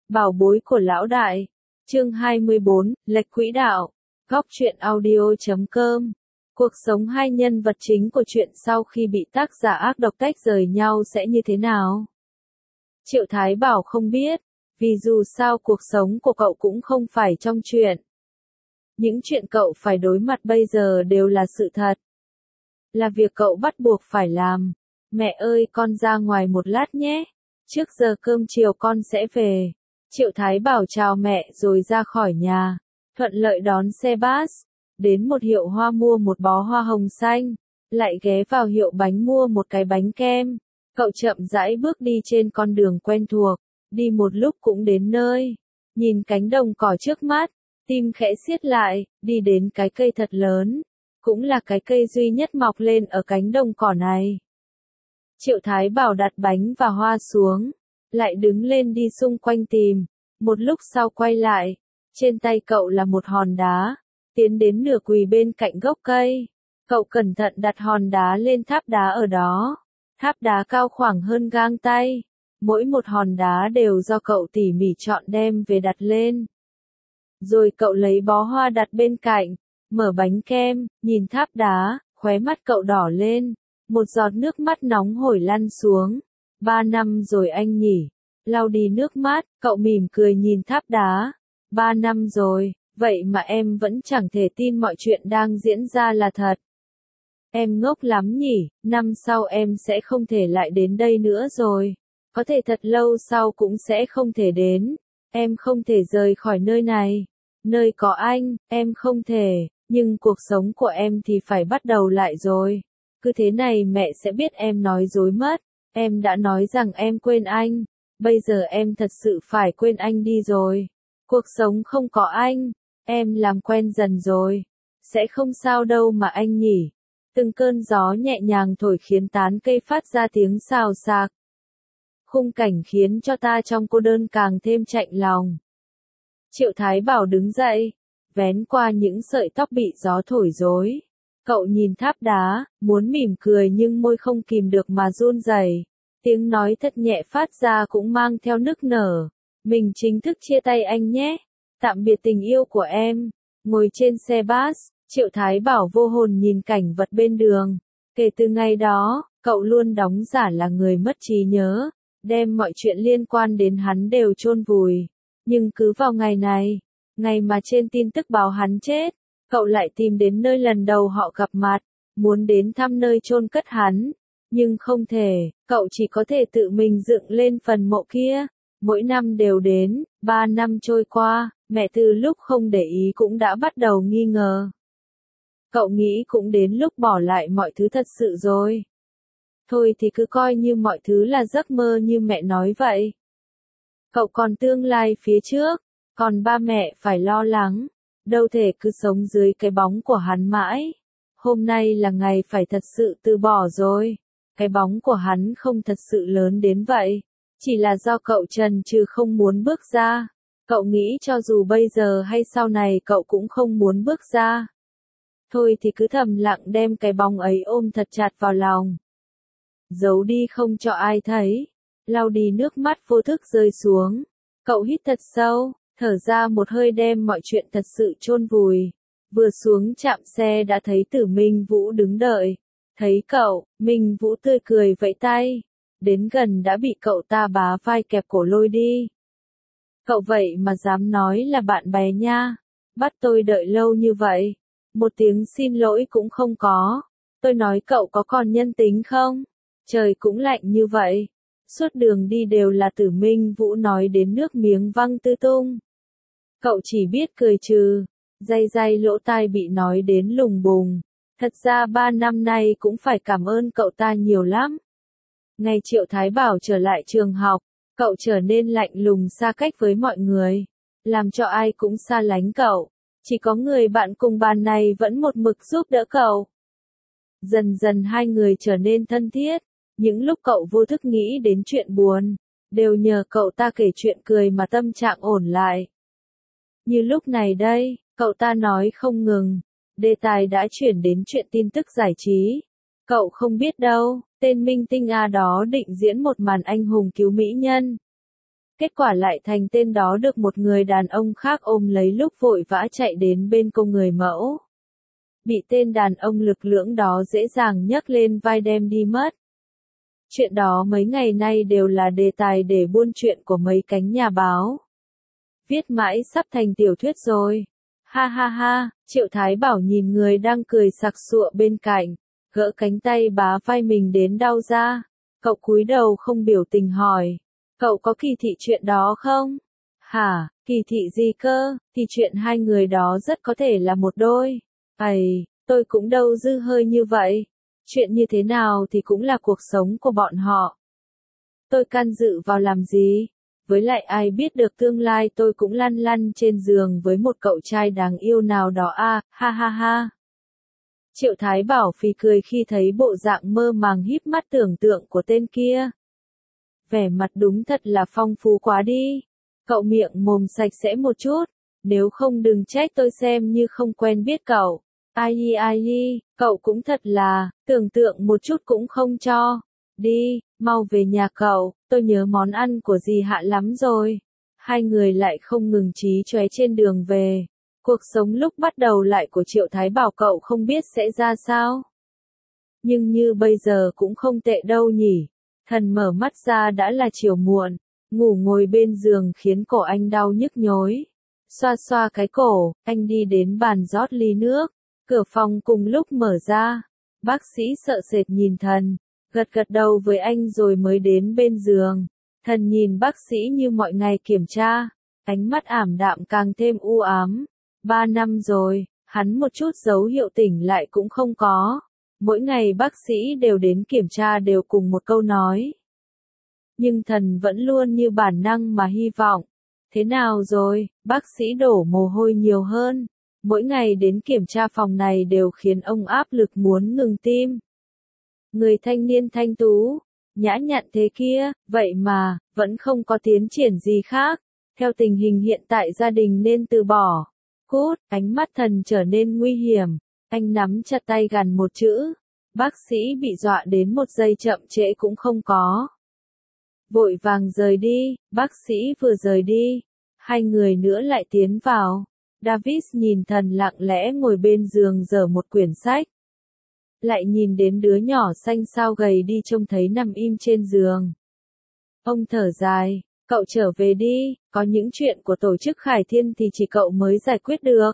Bảo bối của lão đại. Chương 24, lệch quỹ đạo. Góc truyện audio.com. Cuộc sống hai nhân vật chính của truyện sau khi bị tác giả ác độc tách rời nhau sẽ như thế nào? Triệu Thái Bảo không biết, vì dù sao cuộc sống của cậu cũng không phải trong truyện. Những chuyện cậu phải đối mặt bây giờ đều là sự thật. Là việc cậu bắt buộc phải làm. Mẹ ơi, con ra ngoài một lát nhé. Trước giờ cơm chiều con sẽ về. Triệu Thái Bảo chào mẹ rồi ra khỏi nhà. Thuận lợi đón xe bus. Đến một hiệu hoa mua một bó hoa hồng xanh. Lại ghé vào hiệu bánh mua một cái bánh kem. Cậu chậm rãi bước đi trên con đường quen thuộc. Đi một lúc cũng đến nơi. Nhìn cánh đồng cỏ trước mắt. Tim khẽ siết lại, đi đến cái cây thật lớn. Cũng là cái cây duy nhất mọc lên ở cánh đồng cỏ này. Triệu Thái Bảo đặt bánh và hoa xuống. Lại đứng lên đi xung quanh tìm. Một lúc sau quay lại. Trên tay cậu là một hòn đá. Tiến đến nửa quỳ bên cạnh gốc cây. Cậu cẩn thận đặt hòn đá lên tháp đá ở đó. Tháp đá cao khoảng hơn gang tay. Mỗi một hòn đá đều do cậu tỉ mỉ chọn đem về đặt lên. Rồi cậu lấy bó hoa đặt bên cạnh. Mở bánh kem, nhìn tháp đá, khóe mắt cậu đỏ lên. Một giọt nước mắt nóng hổi lăn xuống. 3 năm rồi anh nhỉ. Lau đi nước mắt, cậu mỉm cười nhìn tháp đá. 3 năm rồi, vậy mà em vẫn chẳng thể tin mọi chuyện đang diễn ra là thật. Em ngốc lắm nhỉ, năm sau em sẽ không thể lại đến đây nữa rồi. Có thể thật lâu sau cũng sẽ không thể đến. Em không thể rời khỏi nơi này. Nơi có anh, em không thể, nhưng cuộc sống của em thì phải bắt đầu lại rồi. Cứ thế này mẹ sẽ biết em nói dối mất. Em đã nói rằng em quên anh. Bây giờ em thật sự phải quên anh đi rồi. Cuộc sống không có anh. Em làm quen dần rồi. Sẽ không sao đâu mà anh nhỉ. Từng cơn gió nhẹ nhàng thổi khiến tán cây phát ra tiếng xào xạc. Khung cảnh khiến cho ta trong cô đơn càng thêm chạnh lòng. Triệu Thái Bảo đứng dậy. Vén qua những sợi tóc bị gió thổi rối. Cậu nhìn tháp đá, muốn mỉm cười nhưng môi không kìm được mà run rẩy. Tiếng nói thật nhẹ phát ra cũng mang theo nức nở. Mình chính thức chia tay anh nhé. Tạm biệt tình yêu của em. Ngồi trên xe bus, Triệu Thái Bảo vô hồn nhìn cảnh vật bên đường. Kể từ ngày đó, cậu luôn đóng giả là người mất trí nhớ. Đem mọi chuyện liên quan đến hắn đều chôn vùi. Nhưng cứ vào ngày này, ngày mà trên tin tức báo hắn chết, cậu lại tìm đến nơi lần đầu họ gặp mặt, muốn đến thăm nơi chôn cất hắn. Nhưng không thể, cậu chỉ có thể tự mình dựng lên phần mộ kia. Mỗi năm đều đến, 3 năm trôi qua, mẹ từ lúc không để ý cũng đã bắt đầu nghi ngờ. Cậu nghĩ cũng đến lúc bỏ lại mọi thứ thật sự rồi. Thôi thì cứ coi như mọi thứ là giấc mơ như mẹ nói vậy. Cậu còn tương lai phía trước, còn ba mẹ phải lo lắng. Đâu thể cứ sống dưới cái bóng của hắn mãi. Hôm nay là ngày phải thật sự từ bỏ rồi. Cái bóng của hắn không thật sự lớn đến vậy. Chỉ là do cậu chần chừ không muốn bước ra. Cậu nghĩ cho dù bây giờ hay sau này cậu cũng không muốn bước ra. Thôi thì cứ thầm lặng đem cái bóng ấy ôm thật chặt vào lòng. Giấu đi không cho ai thấy. Lau đi nước mắt vô thức rơi xuống. Cậu hít thật sâu, thở ra một hơi đem mọi chuyện thật sự chôn vùi. Vừa xuống trạm xe đã thấy Tử Minh Vũ đứng đợi. Thấy cậu, Minh Vũ tươi cười vẫy tay. Đến gần đã bị cậu ta bá vai kẹp cổ lôi đi. Cậu vậy mà dám nói là bạn bè nha. Bắt tôi đợi lâu như vậy. Một tiếng xin lỗi cũng không có. Tôi nói cậu có còn nhân tính không? Trời cũng lạnh như vậy. Suốt đường đi đều là Tử Minh Vũ nói đến nước miếng văng tứ tung. Cậu chỉ biết cười trừ. Day lỗ tai bị nói đến lùng bùng. Thật ra 3 năm nay cũng phải cảm ơn cậu ta nhiều lắm. Ngày Triệu Thái Bảo trở lại trường học, cậu trở nên lạnh lùng xa cách với mọi người. Làm cho ai cũng xa lánh cậu. Chỉ có người bạn cùng bàn này vẫn một mực giúp đỡ cậu. Dần dần hai người trở nên thân thiết. Những lúc cậu vô thức nghĩ đến chuyện buồn, đều nhờ cậu ta kể chuyện cười mà tâm trạng ổn lại. Như lúc này đây, cậu ta nói không ngừng. Đề tài đã chuyển đến chuyện tin tức giải trí. Cậu không biết đâu, tên minh tinh A đó định diễn một màn anh hùng cứu mỹ nhân. Kết quả lại thành tên đó được một người đàn ông khác ôm lấy lúc vội vã chạy đến bên cô người mẫu. Bị tên đàn ông lực lưỡng đó dễ dàng nhấc lên vai đem đi mất. Chuyện đó mấy ngày nay đều là đề tài để buôn chuyện của mấy cánh nhà báo. Viết mãi sắp thành tiểu thuyết rồi. Ha ha ha, Triệu Thái Bảo nhìn người đang cười sặc sụa bên cạnh, gỡ cánh tay bá vai mình đến đau ra. Cậu cúi đầu không biểu tình hỏi, cậu có kỳ thị chuyện đó không? Hả, kỳ thị gì cơ, thì chuyện hai người đó rất có thể là một đôi. Tôi cũng đâu dư hơi như vậy. Chuyện như thế nào thì cũng là cuộc sống của bọn họ. Tôi can dự vào làm gì? Với lại ai biết được tương lai tôi cũng lăn lăn trên giường với một cậu trai đáng yêu nào đó à, ha ha ha. Triệu Thái Bảo phì cười khi thấy bộ dạng mơ màng híp mắt tưởng tượng của tên kia. Vẻ mặt đúng thật là phong phú quá đi. Cậu miệng mồm sạch sẽ một chút, nếu không đừng trách tôi xem như không quen biết cậu. Ai, cậu cũng thật là, tưởng tượng một chút cũng không cho. Đi, mau về nhà cậu, tôi nhớ món ăn của dì Hạ lắm rồi. Hai người lại không ngừng chí chóe trên đường về. Cuộc sống lúc bắt đầu lại của Triệu Thái Bảo cậu không biết sẽ ra sao. Nhưng như bây giờ cũng không tệ đâu nhỉ. Thần mở mắt ra đã là chiều muộn, ngủ ngồi bên giường khiến cổ anh đau nhức nhối. Xoa xoa cái cổ, anh đi đến bàn rót ly nước. Cửa phòng cùng lúc mở ra. Bác sĩ sợ sệt nhìn Thần, gật gật đầu với anh rồi mới đến bên giường. Thần nhìn bác sĩ như mọi ngày kiểm tra, ánh mắt ảm đạm càng thêm u ám. 3 năm rồi, hắn một chút dấu hiệu tỉnh lại cũng không có. Mỗi ngày bác sĩ đều đến kiểm tra đều cùng một câu nói. Nhưng Thần vẫn luôn như bản năng mà hy vọng. Thế nào rồi, bác sĩ đổ mồ hôi nhiều hơn. Mỗi ngày đến kiểm tra phòng này đều khiến ông áp lực muốn ngừng tim. Người thanh niên thanh tú, nhã nhặn thế kia, vậy mà, vẫn không có tiến triển gì khác. Theo tình hình hiện tại gia đình nên từ bỏ. Cút, ánh mắt Thần trở nên nguy hiểm. Anh nắm chặt tay gằn một chữ. Bác sĩ bị dọa đến một giây chậm trễ cũng không có. Vội vàng rời đi, bác sĩ vừa rời đi. Hai người nữa lại tiến vào. Davis nhìn Thần lặng lẽ ngồi bên giường giở một quyển sách. Lại nhìn đến đứa nhỏ xanh xao gầy đi trông thấy nằm im trên giường. Ông thở dài, cậu trở về đi, có những chuyện của tổ chức Khải Thiên thì chỉ cậu mới giải quyết được.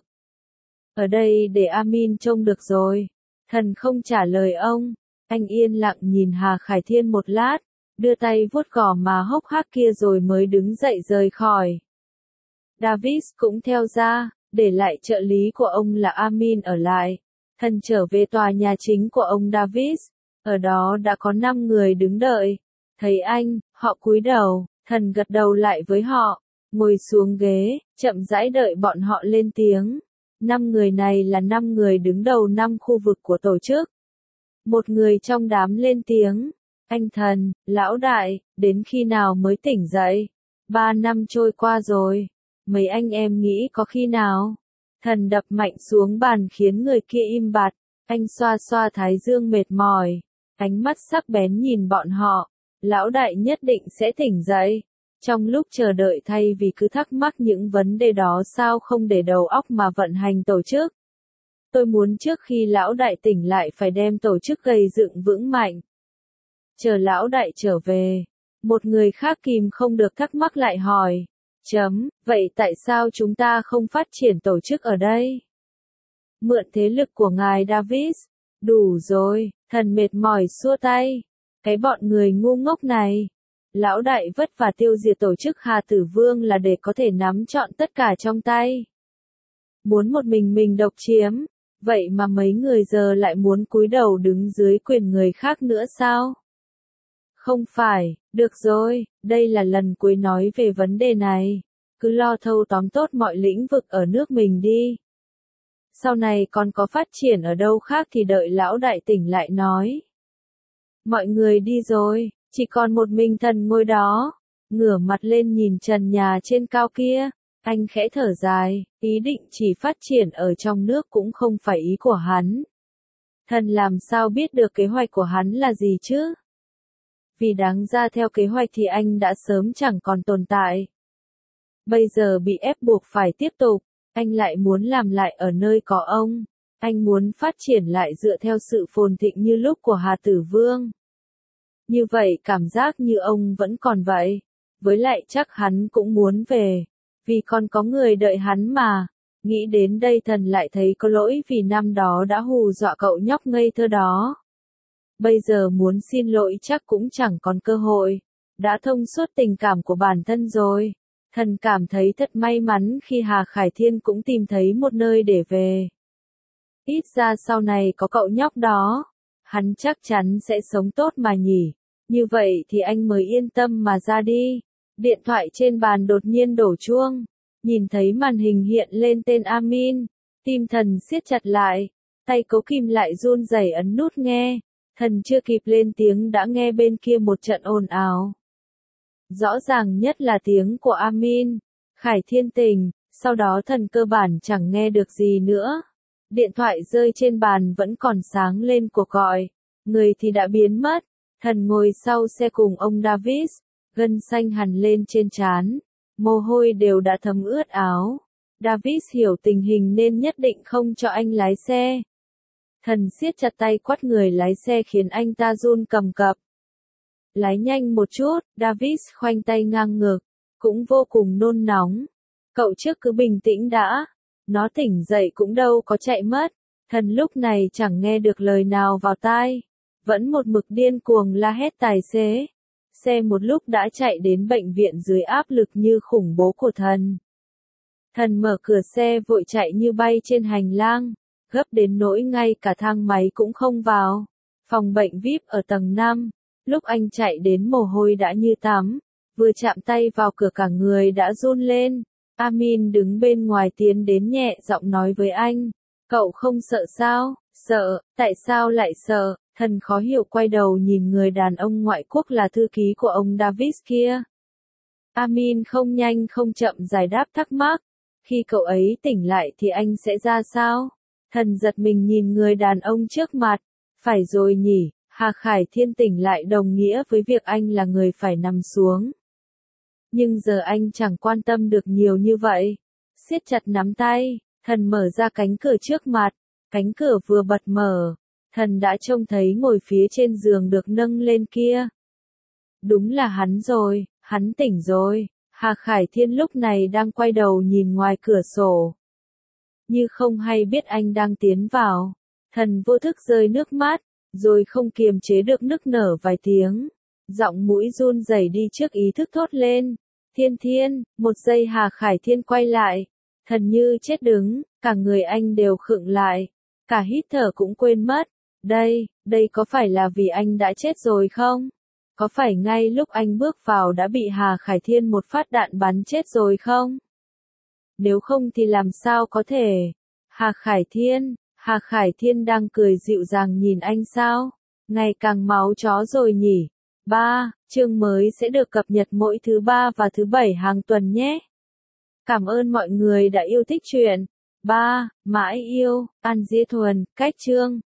Ở đây để Amin trông được rồi. Thần không trả lời ông, anh yên lặng nhìn Hà Khải Thiên một lát, đưa tay vuốt gò má hốc hác kia rồi mới đứng dậy rời khỏi. Davis cũng theo ra, để lại trợ lý của ông là Amin ở lại. Thần trở về tòa nhà chính của ông Davis, ở đó đã có 5 người đứng đợi. Thấy anh, họ cúi đầu, Thần gật đầu lại với họ, ngồi xuống ghế, chậm rãi đợi bọn họ lên tiếng. 5 người này là 5 người đứng đầu 5 khu vực của tổ chức. Một người trong đám lên tiếng, anh Thần, lão đại, đến khi nào mới tỉnh dậy? 3 năm trôi qua rồi, mấy anh em nghĩ có khi nào? Thần đập mạnh xuống bàn khiến người kia im bặt, anh xoa xoa thái dương mệt mỏi, ánh mắt sắc bén nhìn bọn họ, lão đại nhất định sẽ tỉnh dậy. Trong lúc chờ đợi thay vì cứ thắc mắc những vấn đề đó sao không để đầu óc mà vận hành tổ chức. Tôi muốn trước khi lão đại tỉnh lại phải đem tổ chức gây dựng vững mạnh. Chờ lão đại trở về, một người khác kìm không được thắc mắc lại hỏi. Vậy tại sao chúng ta không phát triển tổ chức ở đây? Mượn thế lực của ngài Davis. Đủ rồi, Thần mệt mỏi xua tay. Cái bọn người ngu ngốc này. Lão đại vất vả tiêu diệt tổ chức Hà Tử Vương là để có thể nắm trọn tất cả trong tay. Muốn một mình độc chiếm. Vậy mà mấy người giờ lại muốn cúi đầu đứng dưới quyền người khác nữa sao? Không phải, được rồi, đây là lần cuối nói về vấn đề này. Cứ lo thâu tóm tốt mọi lĩnh vực ở nước mình đi. Sau này còn có phát triển ở đâu khác thì đợi lão đại tỉnh lại nói. Mọi người đi rồi, chỉ còn một mình Thần ngồi đó, ngửa mặt lên nhìn trần nhà trên cao kia. Anh khẽ thở dài, ý định chỉ phát triển ở trong nước cũng không phải ý của hắn. Thần làm sao biết được kế hoạch của hắn là gì chứ? vì đáng ra theo kế hoạch thì anh đã sớm chẳng còn tồn tại. Bây giờ bị ép buộc phải tiếp tục, anh lại muốn làm lại ở nơi có ông. Anh muốn phát triển lại dựa theo sự phồn thịnh như lúc của Hà Tử Vương. Như vậy cảm giác như ông vẫn còn vậy. Với lại chắc hắn cũng muốn về, vì còn có người đợi hắn mà. Nghĩ đến đây Thần lại thấy có lỗi vì năm đó đã hù dọa cậu nhóc ngây thơ đó. Bây giờ muốn xin lỗi chắc cũng chẳng còn cơ hội. Đã thông suốt tình cảm của bản thân rồi. Thần cảm thấy thật may mắn khi Hà Khải Thiên cũng tìm thấy một nơi để về. Ít ra sau này có cậu nhóc đó, hắn chắc chắn sẽ sống tốt mà nhỉ. Như vậy thì anh mới yên tâm mà ra đi. Điện thoại trên bàn đột nhiên đổ chuông. Nhìn thấy màn hình hiện lên tên Amin. Tim Thần siết chặt lại. Tay cố kìm lại run rẩy ấn nút nghe. Thần chưa kịp lên tiếng đã nghe bên kia một trận ồn ào. Rõ ràng nhất là tiếng của Amin. Khải Thiên tỉnh. Sau đó Thần cơ bản chẳng nghe được gì nữa. Điện thoại rơi trên bàn vẫn còn sáng lên cuộc gọi. Người thì đã biến mất. Thần ngồi sau xe cùng ông Davis. Gân xanh hằn lên trên trán. Mồ hôi đều đã thấm ướt áo. Davis hiểu tình hình nên nhất định không cho anh lái xe. Thần siết chặt tay quát người lái xe khiến anh ta run cầm cập. Lái nhanh một chút, Davis khoanh tay ngang ngực. Cũng vô cùng nôn nóng. Cậu trước cứ bình tĩnh đã. Nó tỉnh dậy cũng đâu có chạy mất. Thần lúc này chẳng nghe được lời nào vào tai. Vẫn một mực điên cuồng la hét tài xế. Xe một lúc đã chạy đến bệnh viện dưới áp lực như khủng bố của Thần. Thần mở cửa xe vội chạy như bay trên hành lang. Gấp đến nỗi ngay cả thang máy cũng không vào. Phòng bệnh VIP ở tầng 5. Lúc anh chạy đến mồ hôi đã như tắm. Vừa chạm tay vào cửa cả người đã run lên. Amin đứng bên ngoài tiến đến nhẹ giọng nói với anh. Cậu không sợ sao? Sợ, tại sao lại sợ? Thần khó hiểu quay đầu nhìn người đàn ông ngoại quốc là thư ký của ông Davis kia. Amin không nhanh không chậm giải đáp thắc mắc. Khi cậu ấy tỉnh lại thì anh sẽ ra sao? Thần giật mình nhìn người đàn ông trước mặt. Phải rồi nhỉ, Hà Khải Thiên tỉnh lại đồng nghĩa với việc anh là người phải nằm xuống. Nhưng giờ anh chẳng quan tâm được nhiều như vậy. Siết chặt nắm tay, Thần mở ra cánh cửa trước mặt. Cánh cửa vừa bật mở. Thần đã trông thấy ngồi phía trên giường được nâng lên kia. Đúng là hắn rồi, hắn tỉnh rồi. Hà Khải Thiên lúc này đang quay đầu nhìn ngoài cửa sổ. Như không hay biết anh đang tiến vào. Thần vô thức rơi nước mắt, rồi không kiềm chế được nức nở vài tiếng. Giọng mũi run rẩy đi trước ý thức thốt lên. Thiên Thiên, một giây Hà Khải Thiên quay lại. Thần như chết đứng, cả người anh đều khựng lại. Cả hít thở cũng quên mất. Đây có phải là vì anh đã chết rồi không? Có phải ngay lúc anh bước vào đã bị Hà Khải Thiên một phát đạn bắn chết rồi không? Nếu không thì làm sao có thể? Hà Khải Thiên đang cười dịu dàng nhìn anh sao? Ngày càng máu chó rồi nhỉ? 3. Chương mới sẽ được cập nhật mỗi thứ 3 và thứ 7 hàng tuần nhé. Cảm ơn mọi người đã yêu thích truyện. 3. Mãi yêu, An Diê Thuần, cách chương.